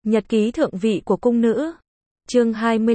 Nhật ký thượng vị của cung nữ. Chương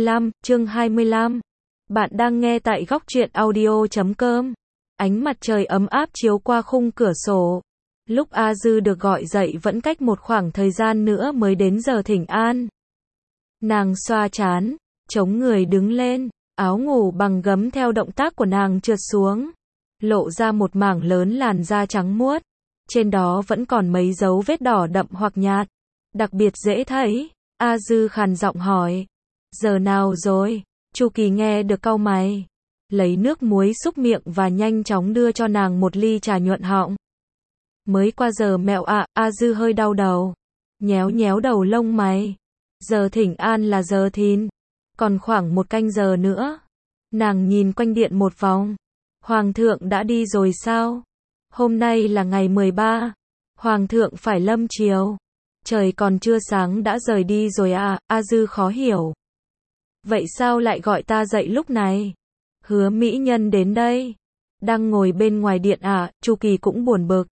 25. Bạn đang nghe tại góc truyện audio.com. Ánh mặt trời ấm áp chiếu qua khung cửa sổ. Lúc A Dư được gọi dậy vẫn cách một khoảng thời gian nữa mới đến giờ thỉnh an. Nàng xoa trán, chống người đứng lên, áo ngủ bằng gấm theo động tác của nàng trượt xuống, lộ ra một mảng lớn làn da trắng muốt. Trên đó vẫn còn mấy dấu vết đỏ đậm hoặc nhạt, đặc biệt dễ thấy. A Dư khàn giọng hỏi, giờ nào rồi? Chu Kỳ nghe được cau mày, lấy nước muối xúc miệng và nhanh chóng đưa cho nàng một ly trà nhuận họng. Mới qua giờ mẹo ạ. A Dư hơi đau đầu, nhéo nhéo đầu lông mày. Giờ thỉnh an là giờ thìn, còn khoảng một canh giờ nữa. Nàng nhìn quanh điện một vòng. Hoàng thượng đã đi rồi sao? Hôm nay là ngày 13. Hoàng thượng phải lâm chiều. Trời còn chưa sáng đã rời đi rồi à? A Dư khó hiểu. Vậy sao lại gọi ta dậy lúc này? Hứa mỹ nhân đến đây. Đang ngồi bên ngoài điện à? Chu Kỳ cũng buồn bực.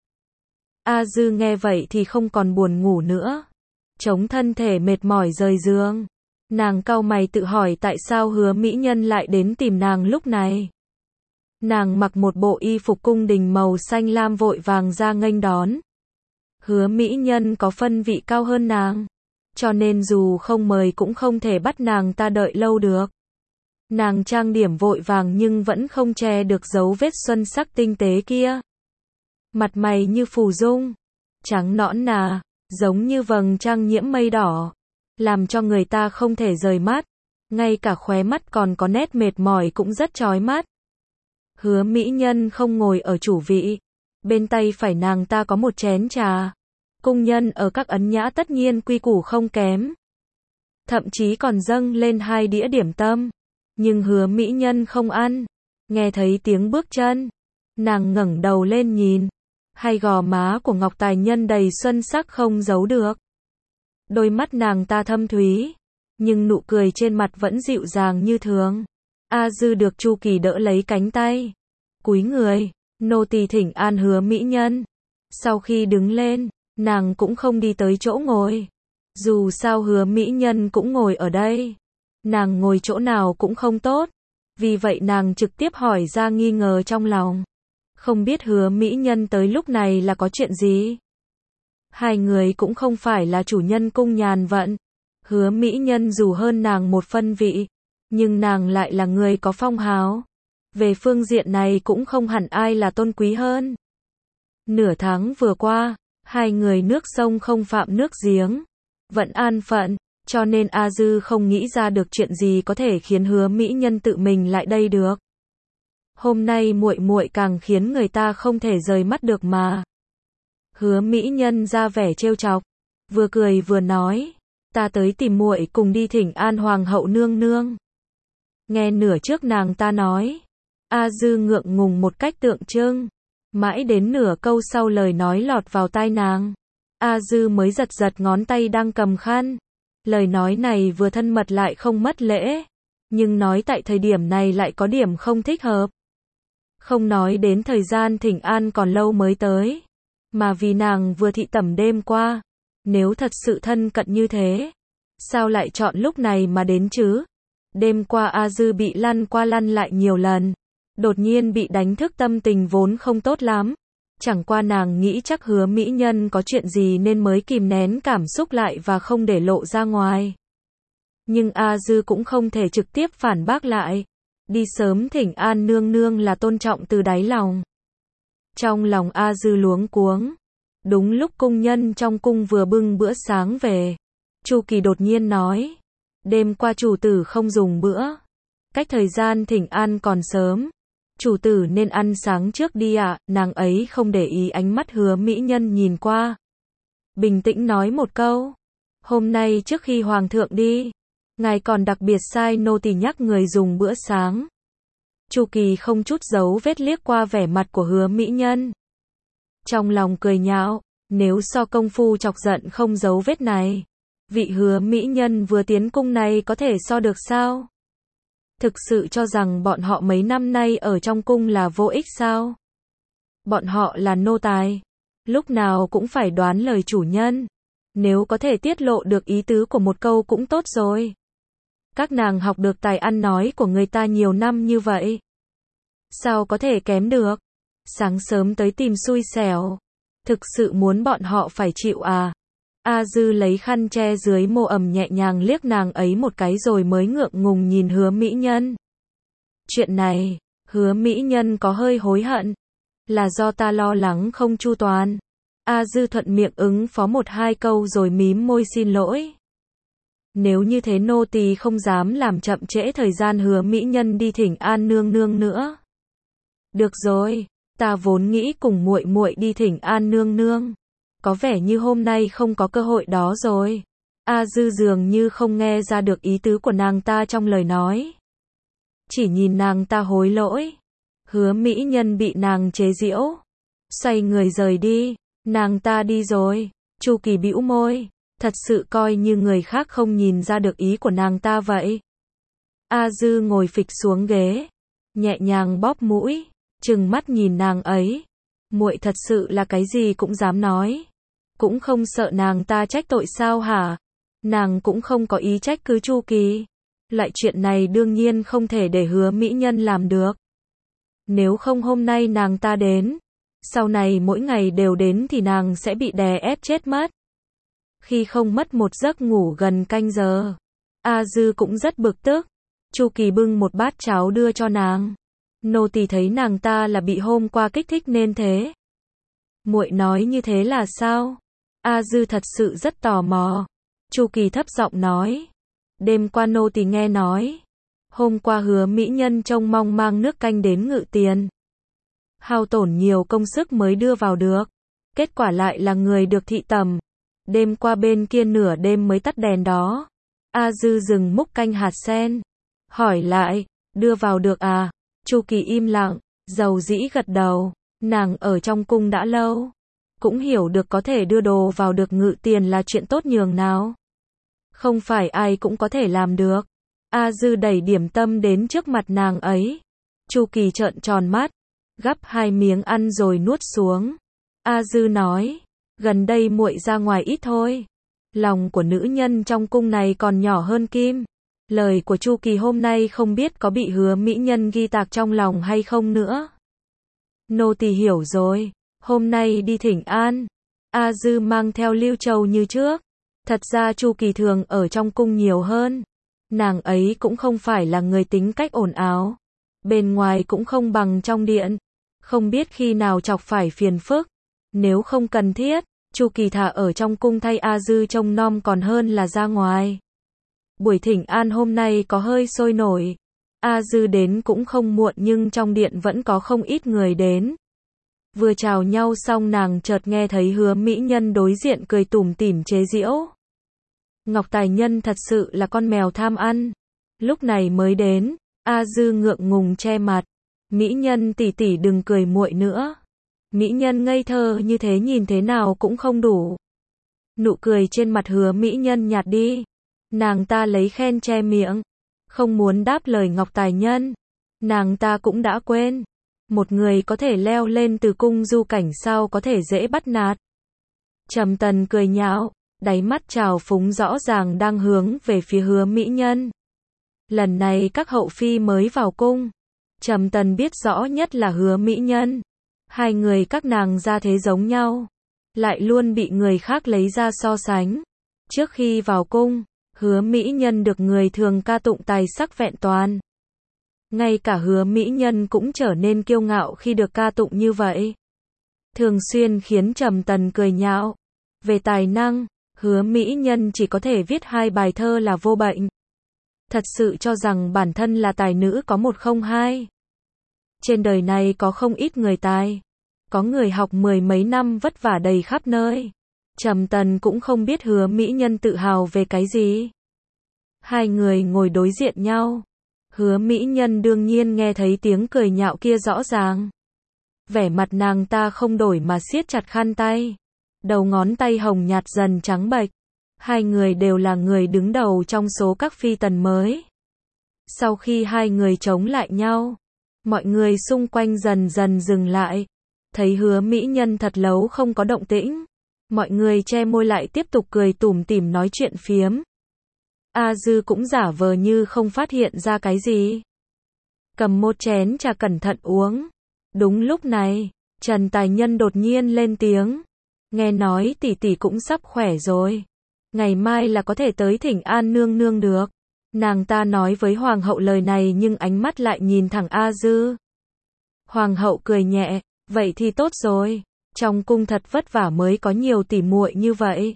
A Dư nghe vậy thì không còn buồn ngủ nữa. Chống thân thể mệt mỏi rời giường. Nàng cau mày tự hỏi tại sao hứa mỹ nhân lại đến tìm nàng lúc này. Nàng mặc một bộ y phục cung đình màu xanh lam vội vàng ra nghênh đón. Hứa mỹ nhân có phân vị cao hơn nàng, cho nên dù không mời cũng không thể bắt nàng ta đợi lâu được. Nàng trang điểm vội vàng nhưng vẫn không che được dấu vết xuân sắc tinh tế kia. Mặt mày như phù dung, trắng nõn nà, giống như vầng trăng nhiễm mây đỏ, làm cho người ta không thể rời mắt. Ngay cả khóe mắt còn có nét mệt mỏi cũng rất chói mắt. Hứa mỹ nhân không ngồi ở chủ vị, bên tay phải nàng ta có một chén trà. Cung nhân ở các ấn nhã tất nhiên quy củ không kém, thậm chí còn dâng lên 2 đĩa điểm tâm. Nhưng hứa mỹ nhân không ăn. Nghe thấy tiếng bước chân, nàng ngẩng đầu lên nhìn, hai gò má của Ngọc Tài Nhân đầy xuân sắc không giấu được. Đôi mắt nàng ta thâm thúy, nhưng nụ cười trên mặt vẫn dịu dàng như thường. A Dư được Chu Kỳ đỡ lấy cánh tay, cúi người, nô tỳ thỉnh an hứa mỹ nhân. Sau khi đứng lên, nàng cũng không đi tới chỗ ngồi. Dù sao hứa mỹ nhân cũng ngồi ở đây, nàng ngồi chỗ nào cũng không tốt. Vì vậy nàng trực tiếp hỏi ra nghi ngờ trong lòng. Không biết hứa mỹ nhân tới lúc này là có chuyện gì? Hai người cũng không phải là chủ nhân cung nhàn vận. Hứa mỹ nhân dù hơn nàng một phân vị, nhưng nàng lại là người có phong hào. Về phương diện này cũng không hẳn ai là tôn quý hơn. Nửa tháng vừa qua, hai người nước sông không phạm nước giếng, vẫn an phận, cho nên A Dư không nghĩ ra được chuyện gì có thể khiến hứa mỹ nhân tự mình lại đây được. Hôm nay muội muội càng khiến người ta không thể rời mắt được mà. Hứa mỹ nhân ra vẻ trêu chọc, vừa cười vừa nói, ta tới tìm muội cùng đi thỉnh an hoàng hậu nương nương. Nghe nửa trước nàng ta nói, A Dư ngượng ngùng một cách tượng trưng, mãi đến nửa câu sau lời nói lọt vào tai nàng, A Dư mới giật giật ngón tay đang cầm khăn. Lời nói này vừa thân mật lại không mất lễ, nhưng nói tại thời điểm này lại có điểm không thích hợp. Không nói đến thời gian thỉnh an còn lâu mới tới, mà vì nàng vừa thị tẩm đêm qua. Nếu thật sự thân cận như thế, sao lại chọn lúc này mà đến chứ? Đêm qua A Dư bị lăn qua lăn lại nhiều lần, đột nhiên bị đánh thức tâm tình vốn không tốt lắm. Chẳng qua nàng nghĩ chắc hứa mỹ nhân có chuyện gì nên mới kìm nén cảm xúc lại và không để lộ ra ngoài. Nhưng A Dư cũng không thể trực tiếp phản bác lại. Đi sớm thỉnh an nương nương là tôn trọng từ đáy lòng. Trong lòng A Dư luống cuống. Đúng lúc cung nhân trong cung vừa bưng bữa sáng về, Chu Kỳ đột nhiên nói, đêm qua chủ tử không dùng bữa, cách thời gian thỉnh an còn sớm, chủ tử nên ăn sáng trước đi ạ. Nàng ấy không để ý ánh mắt hứa mỹ nhân nhìn qua, bình tĩnh nói một câu, hôm nay trước khi hoàng thượng đi, ngài còn đặc biệt sai nô tỳ nhắc người dùng bữa sáng. Chu Kỳ không chút giấu vết liếc qua vẻ mặt của hứa mỹ nhân, trong lòng cười nhạo, nếu so công phu chọc giận không giấu vết này, vị hứa mỹ nhân vừa tiến cung này có thể so được sao? Thực sự cho rằng bọn họ mấy năm nay ở trong cung là vô ích sao? Bọn họ là nô tài, lúc nào cũng phải đoán lời chủ nhân. Nếu có thể tiết lộ được ý tứ của một câu cũng tốt rồi. Các nàng học được tài ăn nói của người ta nhiều năm như vậy. Sao có thể kém được? Sáng sớm tới tìm xui xẻo. Thực sự muốn bọn họ phải chịu à? A Dư lấy khăn che dưới môi ẩm nhẹ nhàng liếc nàng ấy một cái rồi mới ngượng ngùng nhìn Hứa Mỹ Nhân. Chuyện này, Hứa Mỹ Nhân có hơi hối hận. Là do ta lo lắng không chu toàn. A Dư thuận miệng ứng phó một hai câu rồi mím môi xin lỗi. Nếu như thế nô tỳ không dám làm chậm trễ thời gian Hứa Mỹ Nhân đi thỉnh an nương nương nữa. Được rồi, ta vốn nghĩ cùng muội muội đi thỉnh an nương nương. Có vẻ như hôm nay không có cơ hội đó rồi. A Dư dường như không nghe ra được ý tứ của nàng ta trong lời nói. Chỉ nhìn nàng ta hối lỗi. Hứa Mỹ Nhân bị nàng chế giễu. Xoay người rời đi. Nàng ta đi rồi. Chu Kỳ bĩu môi. Thật sự coi như người khác không nhìn ra được ý của nàng ta vậy. A Dư ngồi phịch xuống ghế. Nhẹ nhàng bóp mũi. Trừng mắt nhìn nàng ấy. Muội thật sự là cái gì cũng dám nói. Cũng không sợ nàng ta trách tội sao hả? Nàng cũng không có ý trách cứ Chu Kỳ. Loại chuyện này đương nhiên không thể để Hứa Mỹ Nhân làm được. Nếu không hôm nay nàng ta đến, sau này mỗi ngày đều đến thì nàng sẽ bị đè ép chết mất. Khi không mất một giấc ngủ gần canh giờ, A Dư cũng rất bực tức. Chu Kỳ bưng một bát cháo đưa cho nàng. Nô tỳ thấy nàng ta là bị hôm qua kích thích nên thế. Muội nói như thế là sao? A Dư thật sự rất tò mò. Chu Kỳ thấp giọng nói. Đêm qua nô tỳ nghe nói. Hôm qua Hứa Mỹ Nhân trông mong mang nước canh đến Ngự Tiền. Hao tổn nhiều công sức mới đưa vào được. Kết quả lại là người được thị tầm. Đêm qua bên kia nửa đêm mới tắt đèn đó. A Dư dừng múc canh hạt sen. Hỏi lại, đưa vào được à? Chu Kỳ im lặng, dầu dĩ gật đầu. Nàng ở trong cung đã lâu. Cũng hiểu được có thể đưa đồ vào được Ngự Tiền là chuyện tốt nhường nào. Không phải ai cũng có thể làm được. A Dư đẩy điểm tâm đến trước mặt nàng ấy. Chu Kỳ trợn tròn mắt, gắp 2 miếng ăn rồi nuốt xuống. A Dư nói, gần đây muội ra ngoài ít thôi. Lòng của nữ nhân trong cung này còn nhỏ hơn kim. Lời của Chu Kỳ hôm nay không biết có bị Hứa Mỹ Nhân ghi tạc trong lòng hay không nữa. Nô tỳ hiểu rồi, hôm nay đi thỉnh an. A Dư mang theo Lưu Châu như trước. Thật ra Chu Kỳ thường ở trong cung nhiều hơn. Nàng ấy cũng không phải là người tính cách ồn ào. Bên ngoài cũng không bằng trong điện. Không biết khi nào chọc phải phiền phức. Nếu không cần thiết, Chu Kỳ thà ở trong cung thay A Dư trông nom còn hơn là ra ngoài. Buổi thỉnh an hôm nay có hơi sôi nổi. A Dư đến cũng không muộn nhưng trong điện vẫn có không ít người đến. Vừa chào nhau xong nàng chợt nghe thấy Hứa Mỹ Nhân đối diện cười tủm tỉm chế giễu. Ngọc Tài Nhân thật sự là con mèo tham ăn. Lúc này mới đến, A Dư ngượng ngùng che mặt. Mỹ Nhân tỷ tỷ đừng cười muội nữa. Mỹ Nhân ngây thơ như thế nhìn thế nào cũng không đủ. Nụ cười trên mặt Hứa Mỹ Nhân nhạt đi. Nàng ta lấy khen che miệng. Không muốn đáp lời Ngọc Tài Nhân. Nàng ta cũng đã quên. Một người có thể leo lên từ cung du cảnh sao có thể dễ bắt nạt. Trầm Tần cười nhạo. Đáy mắt trào phúng rõ ràng đang hướng về phía Hứa Mỹ Nhân. Lần này các hậu phi mới vào cung. Trầm Tần biết rõ nhất là Hứa Mỹ Nhân. Hai người các nàng ra thế giống nhau. Lại luôn bị người khác lấy ra so sánh. Trước khi vào cung, Hứa Mỹ Nhân được người thường ca tụng tài sắc vẹn toàn. Ngay cả Hứa Mỹ Nhân cũng trở nên kiêu ngạo khi được ca tụng như vậy. Thường xuyên khiến Trầm Tần cười nhạo. Về tài năng, Hứa Mỹ Nhân chỉ có thể viết 2 bài thơ là vô bệnh. Thật sự cho rằng bản thân là tài nữ có 102. Trên đời này có không ít người tài. Có người học 10 mấy năm vất vả đầy khắp nơi. Trầm Tần cũng không biết Hứa Mỹ Nhân tự hào về cái gì. Hai người ngồi đối diện nhau. Hứa Mỹ Nhân đương nhiên nghe thấy tiếng cười nhạo kia rõ ràng. Vẻ mặt nàng ta không đổi mà siết chặt khăn tay. Đầu ngón tay hồng nhạt dần trắng bệch. Hai người đều là người đứng đầu trong số các phi tần mới. Sau khi hai người chống lại nhau, mọi người xung quanh dần dần dừng lại. Thấy Hứa Mỹ Nhân thật lâu không có động tĩnh. Mọi người che môi lại tiếp tục cười tủm tỉm nói chuyện phiếm. A Dư cũng giả vờ như không phát hiện ra cái gì. Cầm một chén trà cẩn thận uống. Đúng lúc này, Trần Tài Nhân đột nhiên lên tiếng. Nghe nói tỷ tỷ cũng sắp khỏe rồi. Ngày mai là có thể tới thỉnh an nương nương được. Nàng ta nói với hoàng hậu lời này nhưng ánh mắt lại nhìn thẳng A Dư. Hoàng hậu cười nhẹ, vậy thì tốt rồi. Trong cung thật vất vả mới có nhiều tỷ muội như vậy.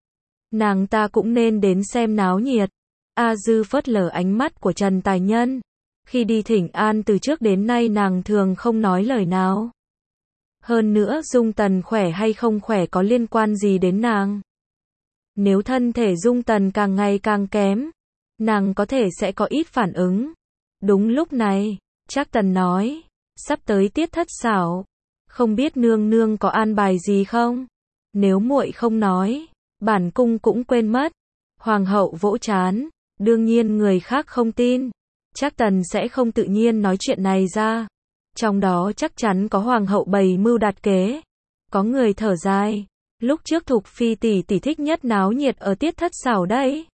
Nàng ta cũng nên đến xem náo nhiệt. A Dư phớt lờ ánh mắt của Trần Tài Nhân. Khi đi thỉnh an từ trước đến nay nàng thường không nói lời nào. Hơn nữa Dung Tần khỏe hay không khỏe có liên quan gì đến nàng. Nếu thân thể Dung Tần càng ngày càng kém, nàng có thể sẽ có ít phản ứng. Đúng lúc này, Trác Tần nói, sắp tới tiết thất xảo, không biết nương nương có an bài gì không? Nếu muội không nói, bản cung cũng quên mất. Hoàng hậu vỗ trán, đương nhiên người khác không tin. Trác Tần sẽ không tự nhiên nói chuyện này ra. Trong đó chắc chắn có hoàng hậu bày mưu đặt kế. Có người thở dài, lúc trước Thục Phi tỷ tỷ thích nhất náo nhiệt ở tiết thất xảo đấy.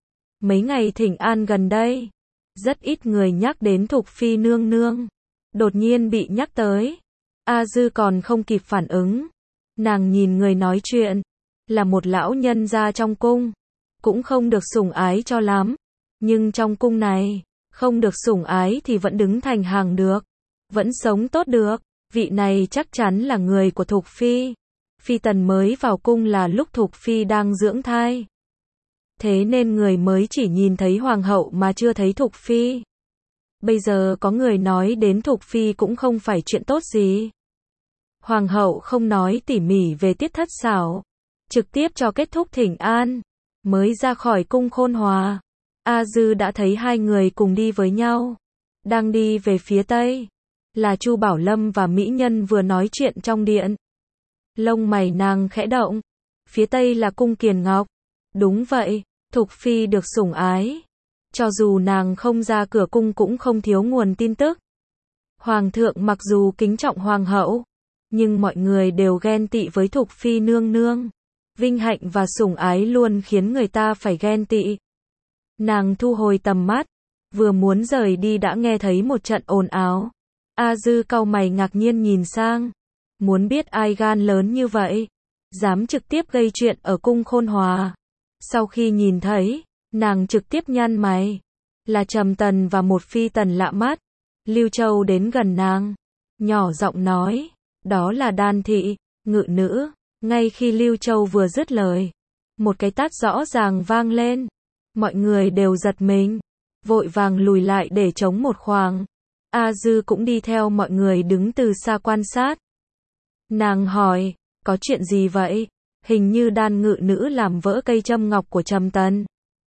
Mấy ngày thỉnh an gần đây, rất ít người nhắc đến Thục Phi nương nương. Đột nhiên bị nhắc tới. A Dư còn không kịp phản ứng. Nàng nhìn người nói chuyện, là một lão nhân gia trong cung. Cũng không được sủng ái cho lắm. Nhưng trong cung này, không được sủng ái thì vẫn đứng thành hàng được. Vẫn sống tốt được. Vị này chắc chắn là người của Thục Phi. Phi tần mới vào cung là lúc Thục Phi đang dưỡng thai. Thế nên người mới chỉ nhìn thấy hoàng hậu mà chưa thấy Thục Phi. Bây giờ có người nói đến Thục Phi cũng không phải chuyện tốt gì. Hoàng hậu không nói tỉ mỉ về tiết thất xảo. Trực tiếp cho kết thúc thỉnh an. Mới ra khỏi cung Khôn Hòa. A Dư đã thấy hai người cùng đi với nhau. Đang đi về phía tây. Là Chu Bảo Lâm và mỹ nhân vừa nói chuyện trong điện. Lông mày nàng khẽ động. Phía tây là cung Kiền Ngọc. Đúng vậy, Thục Phi được sủng ái. Cho dù nàng không ra cửa cung cũng không thiếu nguồn tin tức. Hoàng thượng mặc dù kính trọng hoàng hậu, nhưng mọi người đều ghen tị với Thục Phi nương nương. Vinh hạnh và sủng ái luôn khiến người ta phải ghen tị. Nàng thu hồi tầm mắt, vừa muốn rời đi đã nghe thấy một trận ồn ào. A Dư cau mày ngạc nhiên nhìn sang. Muốn biết ai gan lớn như vậy, dám trực tiếp gây chuyện ở cung Khôn Hòa. Sau khi nhìn thấy, nàng trực tiếp nhăn mày. Là Trầm Tần và một phi tần lạ mắt. Lưu Châu đến gần nàng, nhỏ giọng nói, đó là Đan thị, ngự nữ. Ngay khi Lưu Châu vừa dứt lời, một cái tát rõ ràng vang lên. Mọi người đều giật mình, vội vàng lùi lại để chống một khoảng. A Dư cũng đi theo mọi người đứng từ xa quan sát. Nàng hỏi, có chuyện gì vậy? Hình như Đan ngự nữ làm vỡ cây châm ngọc của Trầm Tần.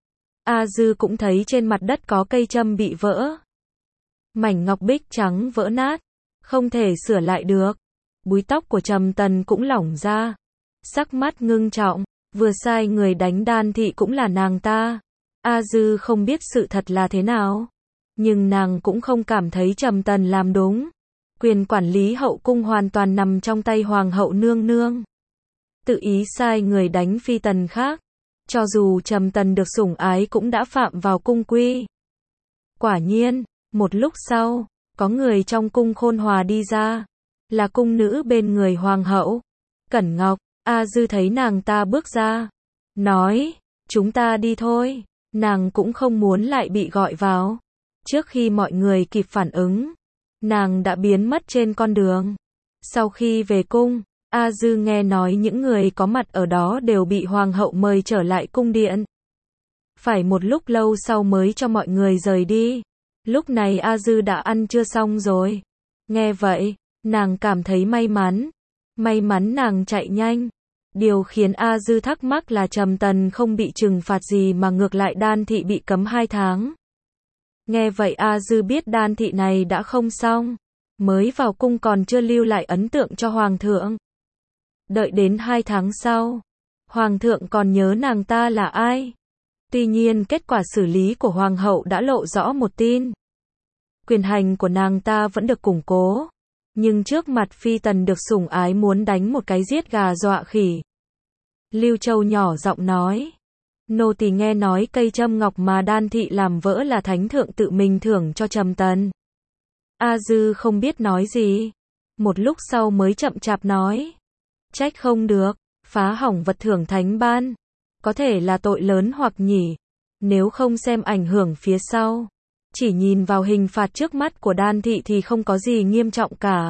A Dư cũng thấy trên mặt đất có cây châm bị vỡ. Mảnh ngọc bích trắng vỡ nát, không thể sửa lại được. Búi tóc của Trầm Tần cũng lỏng ra. Sắc mắt ngưng trọng, vừa sai người đánh Đan thị cũng là nàng ta. A Dư không biết sự thật là thế nào, nhưng nàng cũng không cảm thấy Trầm Tần làm đúng. Quyền quản lý hậu cung hoàn toàn nằm trong tay hoàng hậu nương nương. Tự ý sai người đánh phi tần khác, cho dù Trầm Tần được sủng ái cũng đã phạm vào cung quy. Quả nhiên, một lúc sau, có người trong cung Khôn Hòa đi ra, là cung nữ bên người hoàng hậu, Cẩn Ngọc. A Dư thấy nàng ta bước ra, nói, chúng ta đi thôi. Nàng cũng không muốn lại bị gọi vào. Trước khi mọi người kịp phản ứng, nàng đã biến mất trên con đường. Sau khi về cung, A Dư nghe nói những người có mặt ở đó đều bị hoàng hậu mời trở lại cung điện. Phải một lúc lâu sau mới cho mọi người rời đi. Lúc này A Dư đã ăn trưa xong rồi. Nghe vậy, nàng cảm thấy may mắn. May mắn nàng chạy nhanh. Điều khiến A Dư thắc mắc là Trầm Tần không bị trừng phạt gì mà ngược lại Đan thị bị cấm 2 tháng. Nghe vậy A Dư biết Đan thị này đã không xong. Mới vào cung còn chưa lưu lại ấn tượng cho hoàng thượng. Đợi đến 2 tháng sau, hoàng thượng còn nhớ nàng ta là ai. Tuy nhiên kết quả xử lý của hoàng hậu đã lộ rõ một tin. Quyền hành của nàng ta vẫn được củng cố. Nhưng trước mặt phi tần được sủng ái muốn đánh một cái giết gà dọa khỉ. Lưu Châu nhỏ giọng nói. Nô tỳ nghe nói cây châm ngọc mà Đan thị làm vỡ là thánh thượng tự mình thưởng cho Trầm Tần. A Dư không biết nói gì. Một lúc sau mới chậm chạp nói. Trách không được, phá hỏng vật thưởng thánh ban. Có thể là tội lớn hoặc nhỉ. Nếu không xem ảnh hưởng phía sau. Chỉ nhìn vào hình phạt trước mắt của Đan thị thì không có gì nghiêm trọng cả.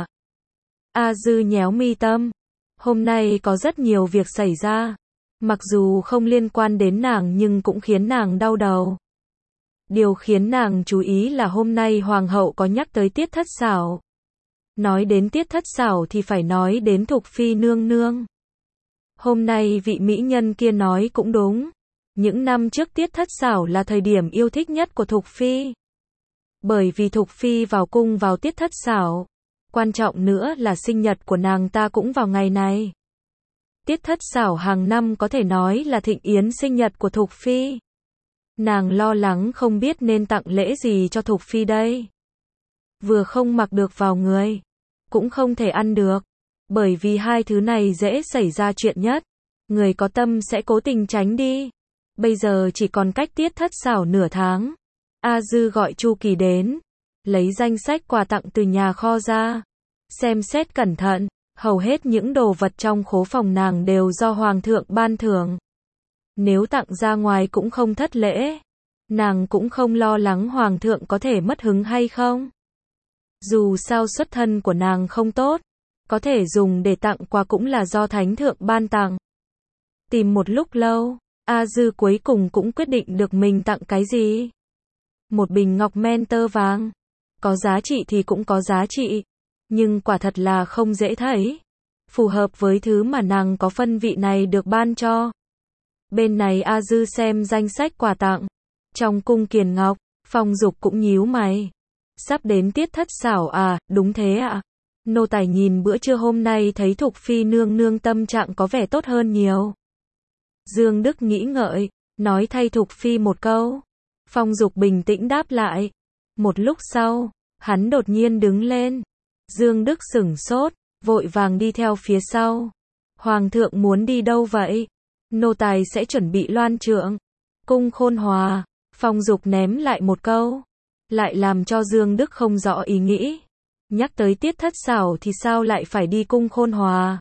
A Dư nhéo mi tâm. Hôm nay có rất nhiều việc xảy ra. Mặc dù không liên quan đến nàng nhưng cũng khiến nàng đau đầu. Điều khiến nàng chú ý là hôm nay hoàng hậu có nhắc tới Tiết Thất Xảo. Nói đến Tiết Thất Xảo thì phải nói đến Thục Phi nương nương. Hôm nay vị mỹ nhân kia nói cũng đúng. Những năm trước Tiết Thất Xảo là thời điểm yêu thích nhất của Thục Phi. Bởi vì Thục Phi vào cung vào Tiết Thất Xảo. Quan trọng nữa là sinh nhật của nàng ta cũng vào ngày này. Tiết Thất Xảo hàng năm có thể nói là thịnh yến sinh nhật của Thục Phi. Nàng lo lắng không biết nên tặng lễ gì cho Thục Phi đây. Vừa không mặc được vào người, cũng không thể ăn được. Bởi vì hai thứ này dễ xảy ra chuyện nhất. Người có tâm sẽ cố tình tránh đi. Bây giờ chỉ còn cách Tiết Thất Xảo nửa tháng. A Dư gọi Chu Kỳ đến. Lấy danh sách quà tặng từ nhà kho ra. Xem xét cẩn thận. Hầu hết những đồ vật trong khố phòng nàng đều do Hoàng thượng ban thưởng. Nếu tặng ra ngoài cũng không thất lễ. Nàng cũng không lo lắng Hoàng thượng có thể mất hứng hay không. Dù sao xuất thân của nàng không tốt. Có thể dùng để tặng quà cũng là do Thánh thượng ban tặng. Tìm một lúc lâu, A Dư cuối cùng cũng quyết định được mình tặng cái gì. Một bình ngọc men tơ vàng. Có giá trị thì cũng có giá trị. Nhưng quả thật là không dễ thấy. Phù hợp với thứ mà nàng có phân vị này được ban cho. Bên này A Dư xem danh sách quà tặng. Trong cung Kiền Ngọc, Phong Dục cũng nhíu mày. Sắp đến Tiết Thất Xảo à, đúng thế ạ. Nô tài nhìn bữa trưa hôm nay thấy Thục Phi nương nương tâm trạng có vẻ tốt hơn nhiều. Dương Đức nghĩ ngợi, nói thay Thục Phi một câu. Phong Dục bình tĩnh đáp lại. Một lúc sau, hắn đột nhiên đứng lên. Dương Đức sửng sốt, vội vàng đi theo phía sau. Hoàng thượng muốn đi đâu vậy? Nô tài sẽ chuẩn bị loan trượng. Cung Khôn Hòa. Phong Dục ném lại một câu. Lại làm cho Dương Đức không rõ ý nghĩ. Nhắc tới Tiết Thất Xảo thì sao lại phải đi cung Khôn Hòa?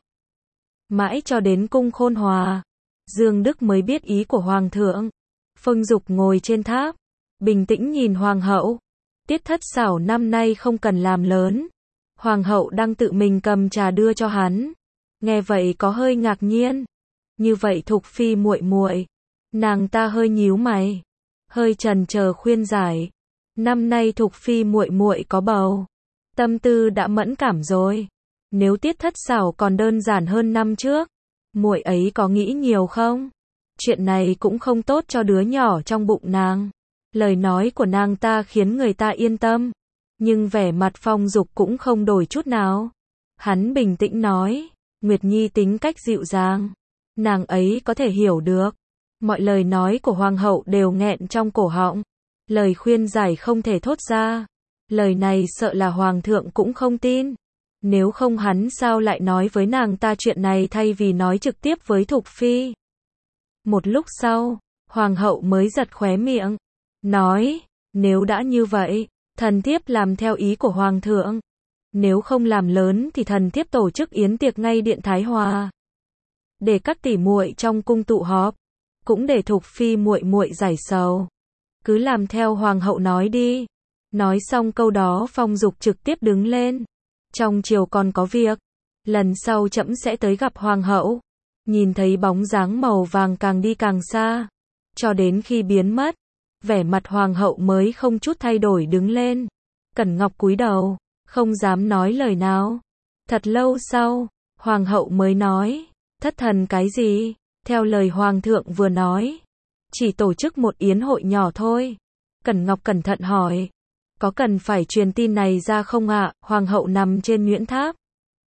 Mãi cho đến cung Khôn Hòa, Dương Đức mới biết ý của Hoàng thượng. Phong Dục ngồi trên tháp, bình tĩnh nhìn Hoàng hậu. Tiết Thất Xảo năm nay không cần làm lớn. Hoàng hậu đang tự mình cầm trà đưa cho hắn. Nghe vậy có hơi ngạc nhiên. Như vậy Thục Phi muội muội, nàng ta hơi nhíu mày, hơi chần chờ khuyên giải. Năm nay Thục Phi muội muội có bầu, tâm tư đã mẫn cảm rồi. Nếu Tiết Thất Xảo còn đơn giản hơn năm trước, muội ấy có nghĩ nhiều không? Chuyện này cũng không tốt cho đứa nhỏ trong bụng nàng. Lời nói của nàng ta khiến người ta yên tâm. Nhưng vẻ mặt Phong Dục cũng không đổi chút nào. Hắn bình tĩnh nói, Nguyệt Nhi tính cách dịu dàng. Nàng ấy có thể hiểu được. Mọi lời nói của Hoàng hậu đều nghẹn trong cổ họng. Lời khuyên giải không thể thốt ra. Lời này sợ là Hoàng thượng cũng không tin. Nếu không hắn sao lại nói với nàng ta chuyện này thay vì nói trực tiếp với Thục Phi. Một lúc sau, Hoàng hậu mới giật khóe miệng. Nói, nếu đã như vậy, thần thiếp làm theo ý của Hoàng thượng. Nếu không làm lớn thì thần thiếp tổ chức yến tiệc ngay Điện Thái Hòa. Để các tỷ muội trong cung tụ họp. Cũng để Thục Phi muội muội giải sầu. Cứ làm theo Hoàng hậu nói đi. Nói xong câu đó Phong Dục trực tiếp đứng lên. Trong triều còn có việc. Lần sau trẫm sẽ tới gặp Hoàng hậu. Nhìn thấy bóng dáng màu vàng càng đi càng xa. Cho đến khi biến mất. Vẻ mặt Hoàng hậu mới không chút thay đổi đứng lên. Cẩn Ngọc cúi đầu, không dám nói lời nào. Thật lâu sau, Hoàng hậu mới nói, thất thần cái gì? Theo lời Hoàng thượng vừa nói, chỉ tổ chức một yến hội nhỏ thôi. Cẩn Ngọc cẩn thận hỏi, có cần phải truyền tin này ra không ạ? Hoàng hậu nằm trên nhuyễn tháp,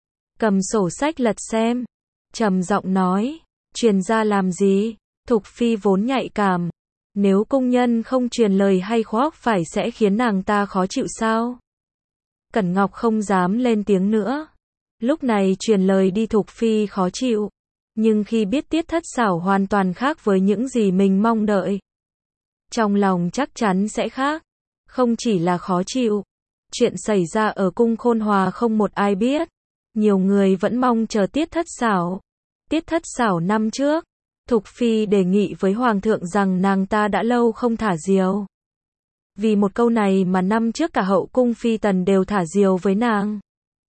cầm sổ sách lật xem, trầm giọng nói, truyền ra làm gì? Thục Phi vốn nhạy cảm. Nếu cung nhân không truyền lời hay khoác phải sẽ khiến nàng ta khó chịu sao? Cẩn Ngọc không dám lên tiếng nữa. Lúc này truyền lời đi Thục Phi khó chịu. Nhưng khi biết Tiết Thất Xảo hoàn toàn khác với những gì mình mong đợi, trong lòng chắc chắn sẽ khác. Không chỉ là khó chịu, chuyện xảy ra ở cung Khôn Hòa không một ai biết. Nhiều người vẫn mong chờ Tiết Thất Xảo. Tiết Thất Xảo năm trước, Thục Phi đề nghị với Hoàng thượng rằng nàng ta đã lâu không thả diều. Vì một câu này mà năm trước cả hậu cung phi tần đều thả diều với nàng.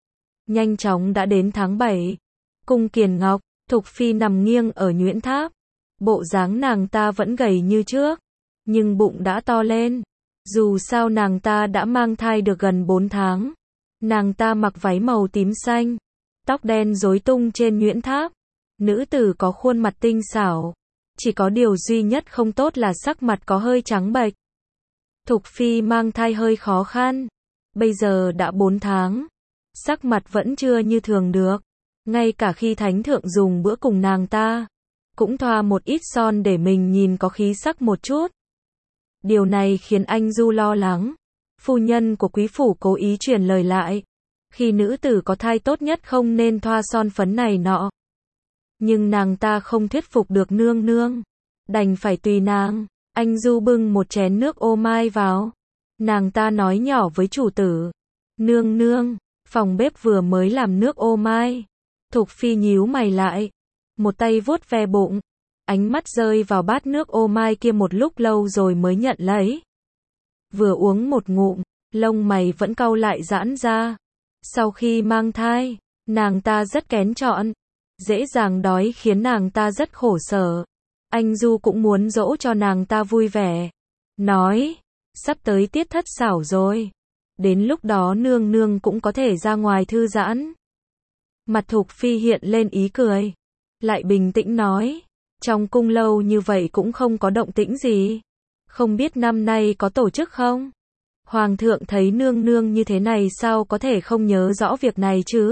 Nhanh chóng đã đến tháng 7. Cung Kiền Ngọc, Thục Phi nằm nghiêng ở nhuyễn tháp. Bộ dáng nàng ta vẫn gầy như trước, nhưng bụng đã to lên. Dù sao nàng ta đã mang thai được gần 4 tháng. Nàng ta mặc váy màu tím xanh, tóc đen rối tung trên nhuyễn tháp. Nữ tử có khuôn mặt tinh xảo. Chỉ có điều duy nhất không tốt là sắc mặt có hơi trắng bệch. Thục Phi mang thai hơi khó khăn. Bây giờ đã 4 tháng. Sắc mặt vẫn chưa như thường được. Ngay cả khi Thánh Thượng dùng bữa cùng nàng ta, cũng thoa một ít son để mình nhìn có khí sắc một chút. Điều này khiến anh Du lo lắng. Phu nhân của quý phủ cố ý truyền lời lại. Khi nữ tử có thai tốt nhất không nên thoa son phấn này nọ. Nhưng nàng ta không thuyết phục được nương nương. Đành phải tùy nàng. Anh Du bưng một chén nước ô mai vào. Nàng ta nói nhỏ với chủ tử. Nương nương, phòng bếp vừa mới làm nước ô mai. Thục Phi nhíu mày lại. Một tay vuốt ve bụng. Ánh mắt rơi vào bát nước ô mai kia một lúc lâu rồi mới nhận lấy. Vừa uống một ngụm, lông mày vẫn cau lại giãn ra. Sau khi mang thai, nàng ta rất kén chọn. Dễ dàng đói khiến nàng ta rất khổ sở. Anh Du cũng muốn dỗ cho nàng ta vui vẻ. Nói, sắp tới Tiết Thất Xảo rồi. Đến lúc đó nương nương cũng có thể ra ngoài thư giãn. Mặt Thục Phi hiện lên ý cười. Lại bình tĩnh nói, trong cung lâu như vậy cũng không có động tĩnh gì. Không biết năm nay có tổ chức không? Hoàng thượng thấy nương nương như thế này sao có thể không nhớ rõ việc này chứ?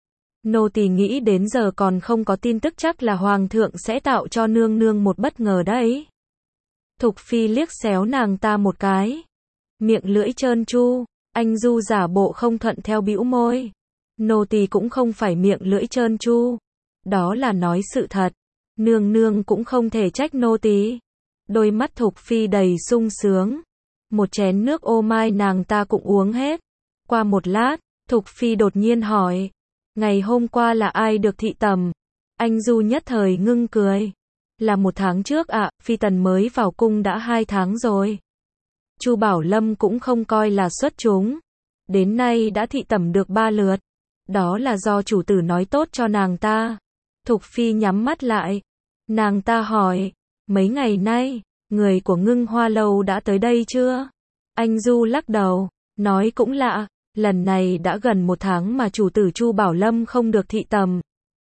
Nô tỳ nghĩ đến giờ còn không có tin tức, chắc là Hoàng thượng sẽ tạo cho nương nương một bất ngờ đấy. Thục Phi liếc xéo nàng ta một cái. Miệng lưỡi trơn tru. Anh Du giả bộ không thuận theo bĩu môi. Nô tỳ cũng không phải miệng lưỡi trơn tru. Đó là nói sự thật. Nương nương cũng không thể trách nô tỳ. Đôi mắt Thục Phi đầy sung sướng. Một chén nước ô mai nàng ta cũng uống hết. Qua một lát, Thục Phi đột nhiên hỏi. Ngày hôm qua là ai được thị tẩm? Anh Du nhất thời ngưng cười. Là 1 tháng trước ạ, phi tần mới vào cung đã 2 tháng rồi. Chu Bảo Lâm cũng không coi là xuất chúng. Đến nay đã thị tẩm được 3 lượt. Đó là do chủ tử nói tốt cho nàng ta. Thục Phi nhắm mắt lại. Nàng ta hỏi, mấy ngày nay, người của Ngưng Hoa Lâu đã tới đây chưa? Anh Du lắc đầu, nói cũng lạ, lần này đã gần 1 tháng mà chủ tử Chu Bảo Lâm không được thị tẩm.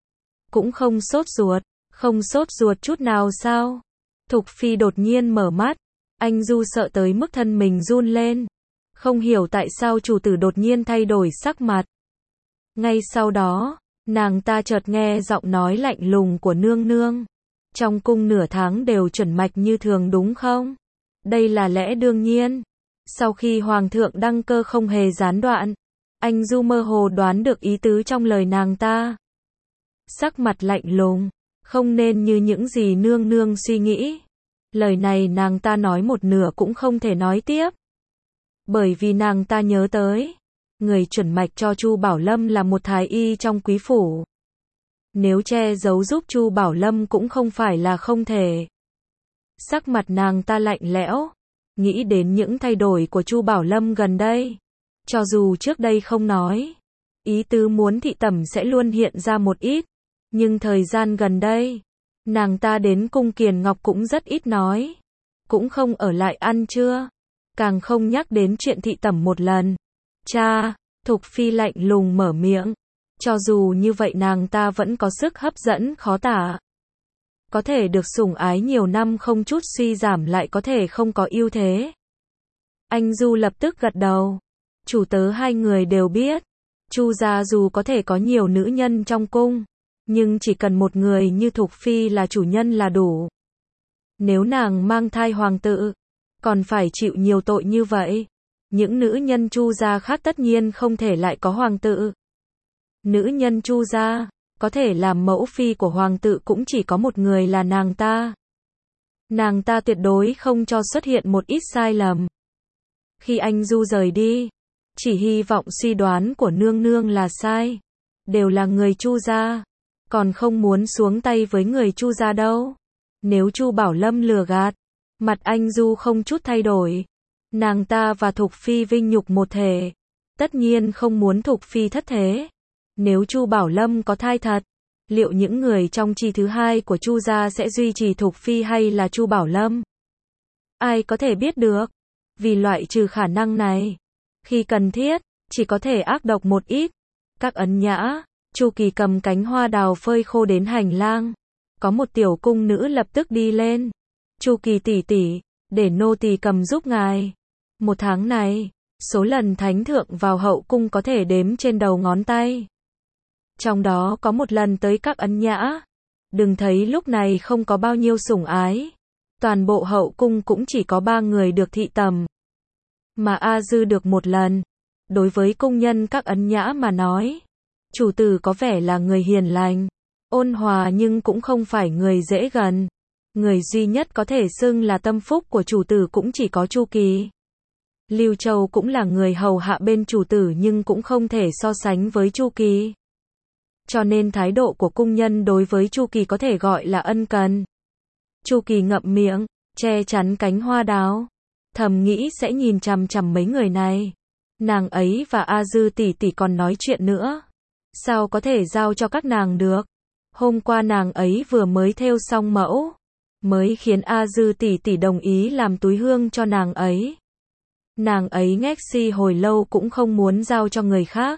Cũng không sốt ruột chút nào sao? Thục Phi đột nhiên mở mắt. Anh Du sợ tới mức thân mình run lên. Không hiểu tại sao chủ tử đột nhiên thay đổi sắc mặt. Ngay sau đó, nàng ta chợt nghe giọng nói lạnh lùng của nương nương. Trong cung nửa tháng đều chuẩn mạch như thường đúng không? Đây là lẽ đương nhiên. Sau khi Hoàng thượng đăng cơ không hề gián đoạn, anh Du mơ hồ đoán được ý tứ trong lời nàng ta. Sắc mặt lạnh lùng, không nên như những gì nương nương suy nghĩ. Lời này nàng ta nói một nửa cũng không thể nói tiếp. Bởi vì nàng ta nhớ tới, người chuẩn mạch cho Chu Bảo Lâm là một thái y trong quý phủ. Nếu che giấu giúp Chu Bảo Lâm cũng không phải là không thể. Sắc mặt nàng ta lạnh lẽo, nghĩ đến những thay đổi của Chu Bảo Lâm gần đây. Cho dù trước đây không nói, ý tứ muốn thị tẩm sẽ luôn hiện ra một ít. Nhưng thời gian gần đây, nàng ta đến cung Kiền Ngọc cũng rất ít nói. Cũng không ở lại ăn trưa. Càng không nhắc đến chuyện thị tẩm một lần. Cha, Thục Phi lạnh lùng mở miệng. Cho dù như vậy nàng ta vẫn có sức hấp dẫn khó tả. Có thể được sủng ái nhiều năm không chút suy giảm, lại có thể không có ưu thế. Anh Du lập tức gật đầu. Chủ tớ hai người đều biết. Chu gia dù có thể có nhiều nữ nhân trong cung, nhưng chỉ cần một người như Thục Phi là chủ nhân là đủ. Nếu nàng mang thai hoàng tử, còn phải chịu nhiều tội như vậy. Những nữ nhân Chu gia khác tất nhiên không thể lại có hoàng tử. Nữ nhân Chu gia có thể làm mẫu phi của hoàng tử cũng chỉ có một người là nàng ta. Nàng ta tuyệt đối không cho xuất hiện một ít sai lầm. Khi anh Du rời đi, chỉ hy vọng suy đoán của nương nương là sai. Đều là người Chu gia, còn không muốn xuống tay với người Chu gia đâu. Nếu Chu Bảo Lâm lừa gạt, mặt anh Du không chút thay đổi. Nàng ta và Thục Phi vinh nhục một thể, tất nhiên không muốn Thục Phi thất thế. Nếu Chu Bảo Lâm có thai thật, liệu những người trong chi thứ hai của Chu gia sẽ duy trì Thục Phi hay là Chu Bảo Lâm? Ai có thể biết được? Vì loại trừ khả năng này, khi cần thiết, chỉ có thể ác độc một ít. Các ấn nhã, Chu Kỳ cầm cánh hoa đào phơi khô đến hành lang. Có một tiểu cung nữ lập tức đi lên. Chu Kỳ tỷ tỷ, để nô tỳ cầm giúp ngài. Một tháng này, số lần thánh thượng vào hậu cung có thể đếm trên đầu ngón tay. Trong đó có một lần tới các ấn nhã. Đừng thấy lúc này không có bao nhiêu sủng ái. Toàn bộ hậu cung cũng chỉ có 3 người được thị tầm. Mà A Dư được một lần. Đối với cung nhân các ấn nhã mà nói, chủ tử có vẻ là người hiền lành, ôn hòa nhưng cũng không phải người dễ gần. Người duy nhất có thể xưng là tâm phúc của chủ tử cũng chỉ có Chu Kỳ. Lưu Châu cũng là người hầu hạ bên chủ tử nhưng cũng không thể so sánh với Chu Kỳ. Cho nên thái độ của cung nhân đối với Chu Kỳ có thể gọi là ân cần. Chu Kỳ ngậm miệng, che chắn cánh hoa đào, thầm nghĩ sẽ nhìn chằm chằm mấy người này. Nàng ấy và A Dư tỷ tỷ còn nói chuyện nữa. Sao có thể giao cho các nàng được? Hôm qua nàng ấy vừa mới thêu xong mẫu, mới khiến A Dư tỷ tỷ đồng ý làm túi hương cho nàng ấy. Nàng ấy ngách si hồi lâu cũng không muốn giao cho người khác.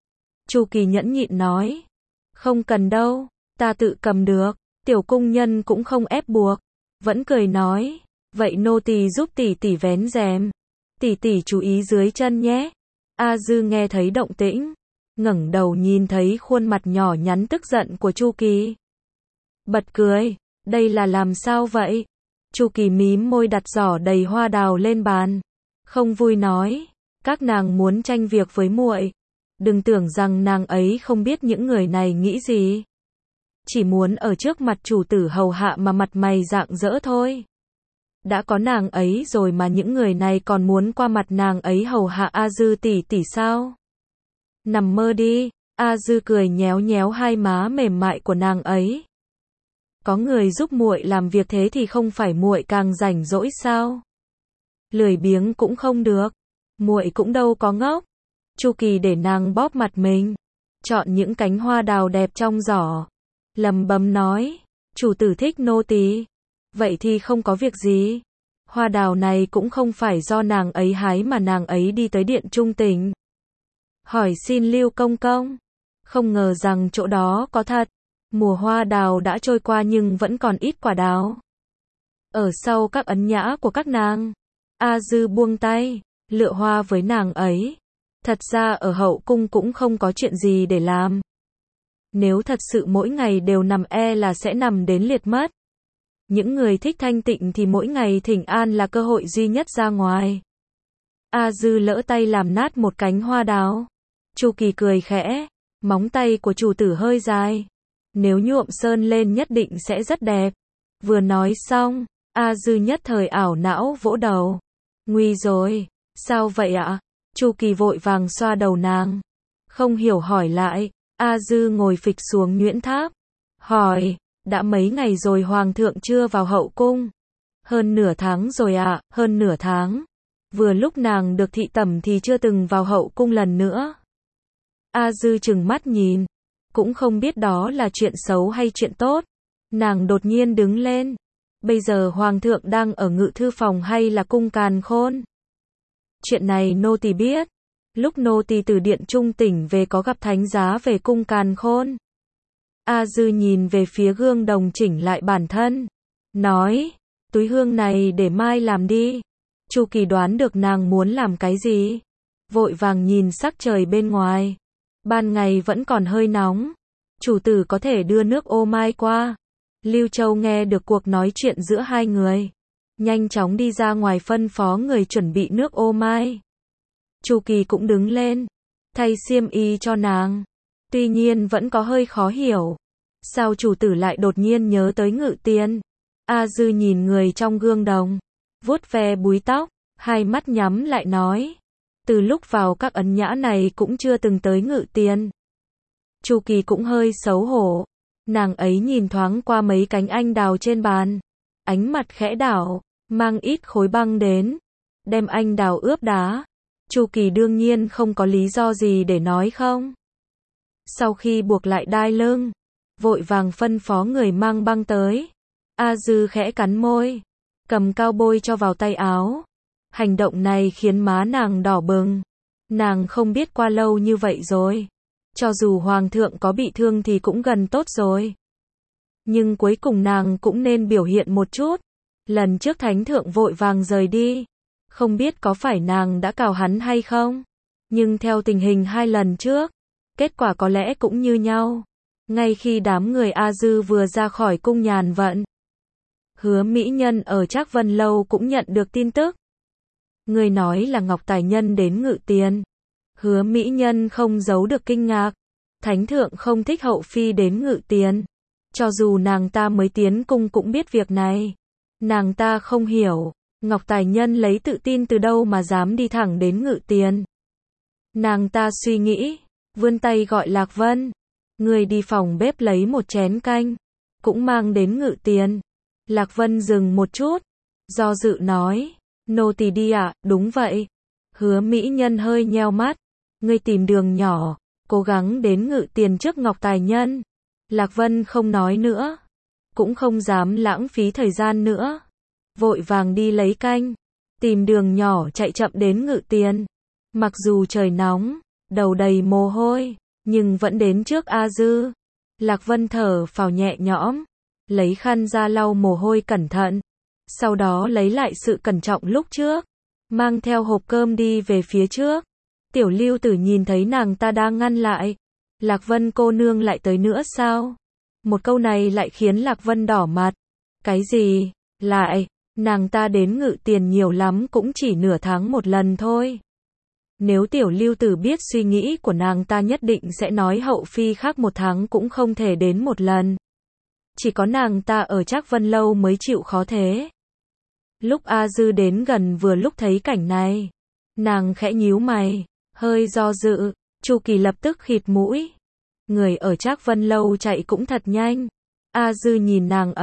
Chu Kỳ nhẫn nhịn nói, không cần đâu, ta tự cầm được. Tiểu cung nhân cũng không ép buộc, vẫn cười nói, vậy nô tỳ giúp tỷ tỷ vén rèm. Tỷ tỷ chú ý dưới chân nhé. A Dư nghe thấy động tĩnh, ngẩng đầu nhìn thấy khuôn mặt nhỏ nhắn tức giận của Chu Kỳ. Bật cười, đây là làm sao vậy? Chu Kỳ mím môi đặt giỏ đầy hoa đào lên bàn, không vui nói, các nàng muốn tranh việc với muội, đừng tưởng rằng nàng ấy không biết những người này nghĩ gì. Chỉ muốn ở trước mặt chủ tử hầu hạ mà mặt mày rạng rỡ thôi. Đã có nàng ấy rồi mà những người này còn muốn qua mặt nàng ấy hầu hạ A Dư tỷ tỷ sao? Nằm mơ đi. A Dư cười nhéo nhéo hai má mềm mại của nàng ấy. Có người giúp muội làm việc thế thì không phải muội càng rảnh rỗi sao? Lười biếng cũng không được, muội cũng đâu có ngốc. Chu Kỳ để nàng bóp mặt mình, chọn những cánh hoa đào đẹp trong giỏ, lầm bầm nói, chủ tử thích nô tỳ, vậy thì không có việc gì. Hoa đào này cũng không phải do nàng ấy hái mà nàng ấy đi tới điện trung tỉnh. Hỏi xin Lưu công công, không ngờ rằng chỗ đó có thật. Mùa hoa đào đã trôi qua nhưng vẫn còn ít quả đào. Ở sau các ấn nhã của các nàng, A Dư buông tay, lựa hoa với nàng ấy. Thật ra ở hậu cung cũng không có chuyện gì để làm. Nếu thật sự mỗi ngày đều nằm là sẽ nằm đến liệt mất. Những người thích thanh tịnh thì mỗi ngày thỉnh an là cơ hội duy nhất ra ngoài. A Dư lỡ tay làm nát một cánh hoa đào. Chu Kỳ cười khẽ, móng tay của chủ tử hơi dài. Nếu nhuộm sơn lên nhất định sẽ rất đẹp. Vừa nói xong, A Dư nhất thời ảo não vỗ đầu. Nguy rồi, sao vậy ạ? Chu Kỳ vội vàng xoa đầu nàng. Không hiểu hỏi lại, A Dư ngồi phịch xuống nhuyễn tháp. Hỏi, đã mấy ngày rồi hoàng thượng chưa vào hậu cung? Hơn nửa tháng rồi ạ, hơn nửa tháng. Vừa lúc nàng được thị tẩm thì chưa từng vào hậu cung lần nữa. A Dư trừng mắt nhìn, cũng không biết đó là chuyện xấu hay chuyện tốt. Nàng đột nhiên đứng lên. Bây giờ hoàng thượng đang ở ngự thư phòng hay là cung Càn Khôn? Chuyện này nô tỳ biết. Lúc nô tỳ từ điện trung tỉnh về có gặp thánh giá về cung Càn Khôn. A Dư nhìn về phía gương đồng chỉnh lại bản thân, nói, túi hương này để mai làm đi. Chu Kỳ đoán được nàng muốn làm cái gì, vội vàng nhìn sắc trời bên ngoài. Ban ngày vẫn còn hơi nóng, chủ tử có thể đưa nước ô mai qua. Lưu Châu nghe được cuộc nói chuyện giữa hai người, nhanh chóng đi ra ngoài phân phó người chuẩn bị nước ô mai. Chu Kỳ cũng đứng lên, thay xiêm y cho nàng. Tuy nhiên vẫn có hơi khó hiểu. Sao chủ tử lại đột nhiên nhớ tới Ngự Tiền? A Dư nhìn người trong gương đồng, vuốt ve búi tóc, hai mắt nhắm lại nói. Từ lúc vào các ấn nhã này cũng chưa từng tới Ngự Tiền. Chu Kỳ cũng hơi xấu hổ. Nàng ấy nhìn thoáng qua mấy cánh anh đào trên bàn. Ánh mặt khẽ đảo, mang ít khối băng đến. Đem anh đào ướp đá. Chu Kỳ đương nhiên không có lý do gì để nói không. Sau khi buộc lại đai lưng, vội vàng phân phó người mang băng tới. A Dư khẽ cắn môi, cầm cao bôi cho vào tay áo. Hành động này khiến má nàng đỏ bừng. Nàng không biết qua lâu như vậy rồi. Cho dù hoàng thượng có bị thương thì cũng gần tốt rồi. Nhưng cuối cùng nàng cũng nên biểu hiện một chút. Lần trước thánh thượng vội vàng rời đi. Không biết có phải nàng đã cào hắn hay không? Nhưng theo tình hình hai lần trước, kết quả có lẽ cũng như nhau. Ngay khi đám người A Dư vừa ra khỏi cung nhàn vận, Hứa Mỹ Nhân ở Trác Vân Lâu cũng nhận được tin tức. Người nói là Ngọc Tài Nhân đến Ngự Tiền. Hứa Mỹ Nhân không giấu được kinh ngạc. Thánh thượng không thích hậu phi đến Ngự Tiền. Cho dù nàng ta mới tiến cung cũng biết việc này. Nàng ta không hiểu, Ngọc Tài Nhân lấy tự tin từ đâu mà dám đi thẳng đến Ngự Tiền. Nàng ta suy nghĩ, vươn tay gọi Lạc Vân. Người đi phòng bếp lấy một chén canh, cũng mang đến Ngự Tiền. Lạc Vân dừng một chút, do dự nói, nô tỳ đi ạ, đúng vậy. Hứa Mỹ Nhân hơi nheo mắt, ngươi tìm đường nhỏ, cố gắng đến Ngự Tiền trước Ngọc Tài Nhân. Lạc Vân không nói nữa, cũng không dám lãng phí thời gian nữa. Vội vàng đi lấy canh, tìm đường nhỏ chạy chậm đến Ngự Tiền. Mặc dù trời nóng, đầu đầy mồ hôi, nhưng vẫn đến trước A Dư. Lạc Vân thở phào nhẹ nhõm, lấy khăn ra lau mồ hôi cẩn thận. Sau đó lấy lại sự cẩn trọng lúc trước, mang theo hộp cơm đi về phía trước. Tiểu Lưu Tử nhìn thấy nàng ta đang ngăn lại. Lạc Vân cô nương lại tới nữa sao? Một câu này lại khiến Lạc Vân đỏ mặt. Cái gì? Lại? Nàng ta đến Ngự Tiền nhiều lắm cũng chỉ nửa tháng một lần thôi. Nếu Tiểu Lưu Tử biết suy nghĩ của nàng ta nhất định sẽ nói hậu phi khác một tháng cũng không thể đến một lần. Chỉ có nàng ta ở Trác Vân Lâu mới chịu khó thế. Lúc A Dư đến gần vừa lúc thấy cảnh này, nàng khẽ nhíu mày, hơi do dự. Chu Kỳ lập tức khịt mũi. Người ở Trác Vân Lâu chạy cũng thật nhanh. A Dư nhìn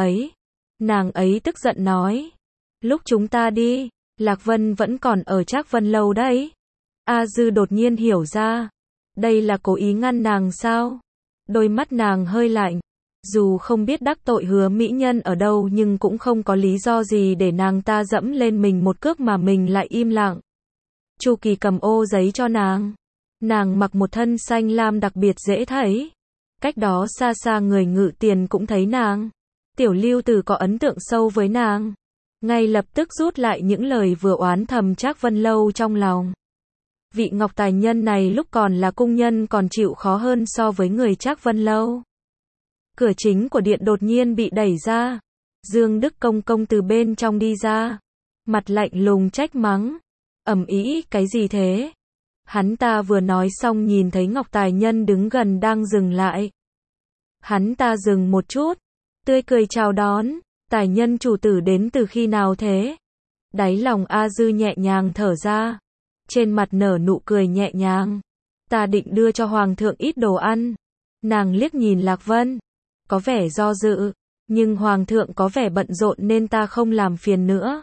nàng ấy tức giận nói, lúc chúng ta đi, Lạc Vân vẫn còn ở Trác Vân Lâu đấy. A Dư đột nhiên hiểu ra, đây là cố ý ngăn nàng sao? Đôi mắt nàng hơi lạnh. Dù không biết đắc tội Hứa Mỹ Nhân ở đâu nhưng cũng không có lý do gì để nàng ta dẫm lên mình một cước mà mình lại im lặng. Chu Kỳ cầm ô giấy cho nàng. Nàng mặc một thân xanh lam đặc biệt dễ thấy. Cách đó xa xa người Ngự Tiền cũng thấy nàng. Tiểu Lưu Tử có ấn tượng sâu với nàng. Ngay lập tức rút lại những lời vừa oán thầm Trác Vân Lâu trong lòng. Vị Ngọc Tài Nhân này lúc còn là cung nhân còn chịu khó hơn so với người Trác Vân Lâu. Cửa chính của điện đột nhiên bị đẩy ra. Dương Đức Công Công từ bên trong đi ra. Mặt lạnh lùng trách mắng. Ầm ĩ cái gì thế? Hắn ta vừa nói xong nhìn thấy Ngọc Tài Nhân đứng gần đang dừng lại. Hắn ta dừng một chút, tươi cười chào đón. Tài Nhân chủ tử đến từ khi nào thế? Đáy lòng A Dư nhẹ nhàng thở ra. Trên mặt nở nụ cười nhẹ nhàng. Ta định đưa cho Hoàng thượng ít đồ ăn. Nàng liếc nhìn Lạc Vân. Có vẻ do dự. Nhưng Hoàng thượng có vẻ bận rộn nên ta không làm phiền nữa.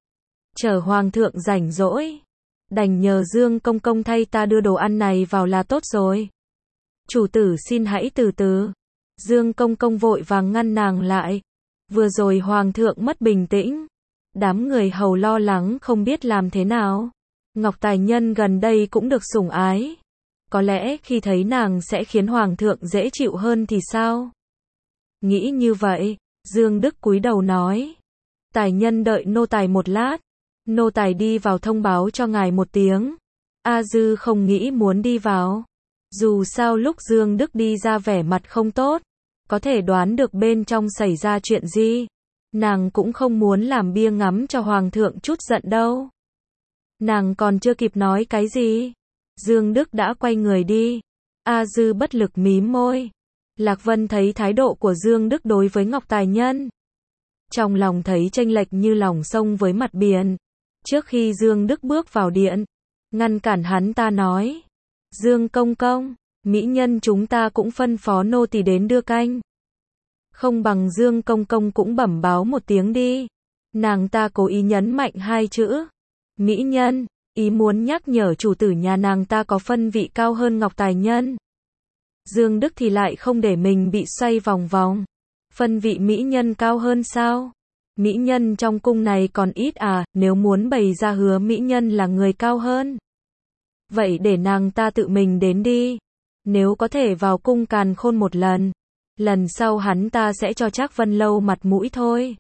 Chờ Hoàng thượng rảnh rỗi. Đành nhờ Dương Công Công thay ta đưa đồ ăn này vào là tốt rồi. Chủ tử xin hãy từ từ. Dương Công Công vội vàng ngăn nàng lại. Vừa rồi Hoàng thượng mất bình tĩnh. Đám người hầu lo lắng không biết làm thế nào. Ngọc Tài Nhân gần đây cũng được sủng ái. Có lẽ khi thấy nàng sẽ khiến Hoàng thượng dễ chịu hơn thì sao? Nghĩ như vậy, Dương Đức cúi đầu nói. Tài Nhân đợi nô tài một lát. Nô tài đi vào thông báo cho ngài một tiếng. A Dư không nghĩ muốn đi vào. Dù sao lúc Dương Đức đi ra vẻ mặt không tốt. Có thể đoán được bên trong xảy ra chuyện gì. Nàng cũng không muốn làm bia ngắm cho Hoàng thượng chút giận đâu. Nàng còn chưa kịp nói cái gì. Dương Đức đã quay người đi. A Dư bất lực mím môi. Lạc Vân thấy thái độ của Dương Đức đối với Ngọc Tài Nhân. Trong lòng thấy chênh lệch như lòng sông với mặt biển. Trước khi Dương Đức bước vào điện, ngăn cản hắn ta nói. Dương công công, mỹ nhân chúng ta cũng phân phó nô tỳ đến đưa canh. Không bằng Dương công công cũng bẩm báo một tiếng đi. Nàng ta cố ý nhấn mạnh hai chữ. Mỹ nhân, ý muốn nhắc nhở chủ tử nhà nàng ta có phân vị cao hơn Ngọc Tài Nhân. Dương Đức thì lại không để mình bị xoay vòng vòng. Phân vị mỹ nhân cao hơn sao? Mỹ nhân trong cung này còn ít à, nếu muốn bày ra hứa mỹ nhân là người cao hơn. Vậy để nàng ta tự mình đến đi. Nếu có thể vào cung Càn Khôn một lần, lần sau hắn ta sẽ cho Trác Vân Lâu mặt mũi thôi.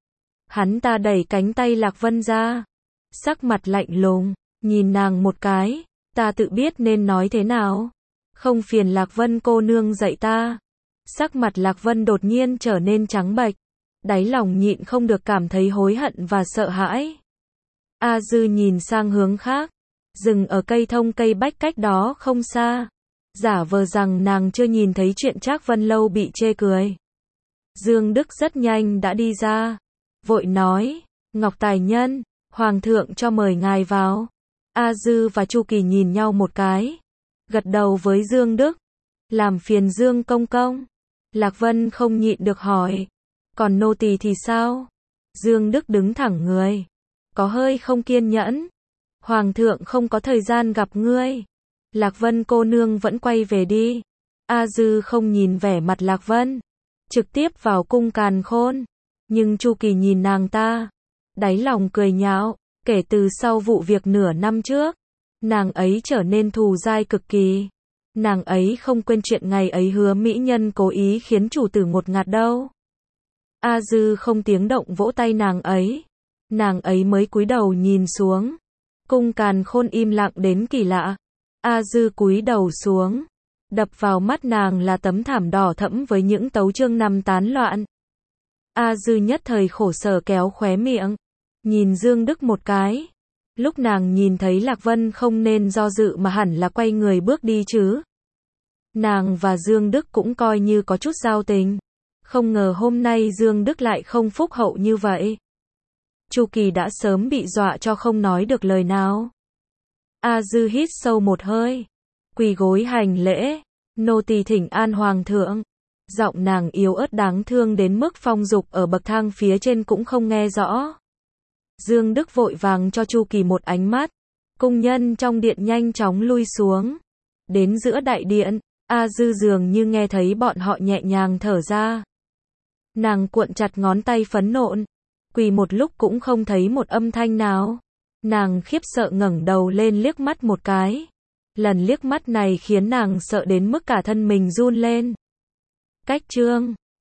Hắn ta đẩy cánh tay Lạc Vân ra, sắc mặt lạnh lùng, nhìn nàng một cái, ta tự biết nên nói thế nào. Không phiền Lạc Vân cô nương dạy ta. Sắc mặt Lạc Vân đột nhiên trở nên trắng bệch, đáy lòng nhịn không được cảm thấy hối hận và sợ hãi. A Dư nhìn sang hướng khác, dừng ở cây thông cây bách cách đó không xa, giả vờ rằng nàng chưa nhìn thấy chuyện Trác Vân Lâu bị chê cười. Dương Đức rất nhanh đã đi ra, vội nói, Ngọc Tài Nhân, Hoàng thượng cho mời ngài vào. A Dư và Chu Kỳ nhìn nhau một cái, gật đầu với Dương Đức. Làm phiền Dương công công. Lạc Vân không nhịn được hỏi, còn nô tỳ thì sao? Dương Đức đứng thẳng người, có hơi không kiên nhẫn. Hoàng thượng không có thời gian gặp ngươi. Lạc Vân cô nương vẫn quay về đi. A Dư không nhìn vẻ mặt Lạc Vân, trực tiếp vào cung Càn Khôn. Nhưng Chu Kỳ nhìn nàng ta, đáy lòng cười nhạo, kể từ sau vụ việc nửa năm trước, nàng ấy trở nên thù dai cực kỳ. Nàng ấy không quên chuyện ngày ấy hứa mỹ nhân cố ý khiến chủ tử ngột ngạt đâu. A Dư không tiếng động vỗ tay nàng ấy. Nàng ấy mới cúi đầu nhìn xuống. Cung Càn Khôn im lặng đến kỳ lạ. A Dư cúi đầu xuống. Đập vào mắt nàng là tấm thảm đỏ thẫm với những tấu chương nằm tán loạn. A Dư nhất thời khổ sở kéo khóe miệng, nhìn Dương Đức một cái. Lúc nàng nhìn thấy Lạc Vân không nên do dự mà hẳn là quay người bước đi chứ. Nàng và Dương Đức cũng coi như có chút giao tình. Không ngờ hôm nay Dương Đức lại không phúc hậu như vậy. Chu Kỳ đã sớm bị dọa cho không nói được lời nào. A Dư hít sâu một hơi, quỳ gối hành lễ, nô tỳ thỉnh an Hoàng thượng. Giọng nàng yếu ớt đáng thương đến mức Phong Dục ở bậc thang phía trên cũng không nghe rõ. Dương Đức vội vàng cho Chu Kỳ một ánh mắt. Cung nhân trong điện nhanh chóng lui xuống. Đến giữa đại điện, A Dư dường như nghe thấy bọn họ nhẹ nhàng thở ra. Nàng cuộn chặt ngón tay phấn nộn, quỳ một lúc cũng không thấy một âm thanh nào. Nàng khiếp sợ ngẩng đầu lên liếc mắt một cái. Lần liếc mắt này khiến nàng sợ đến mức cả thân mình run lên. Cách chương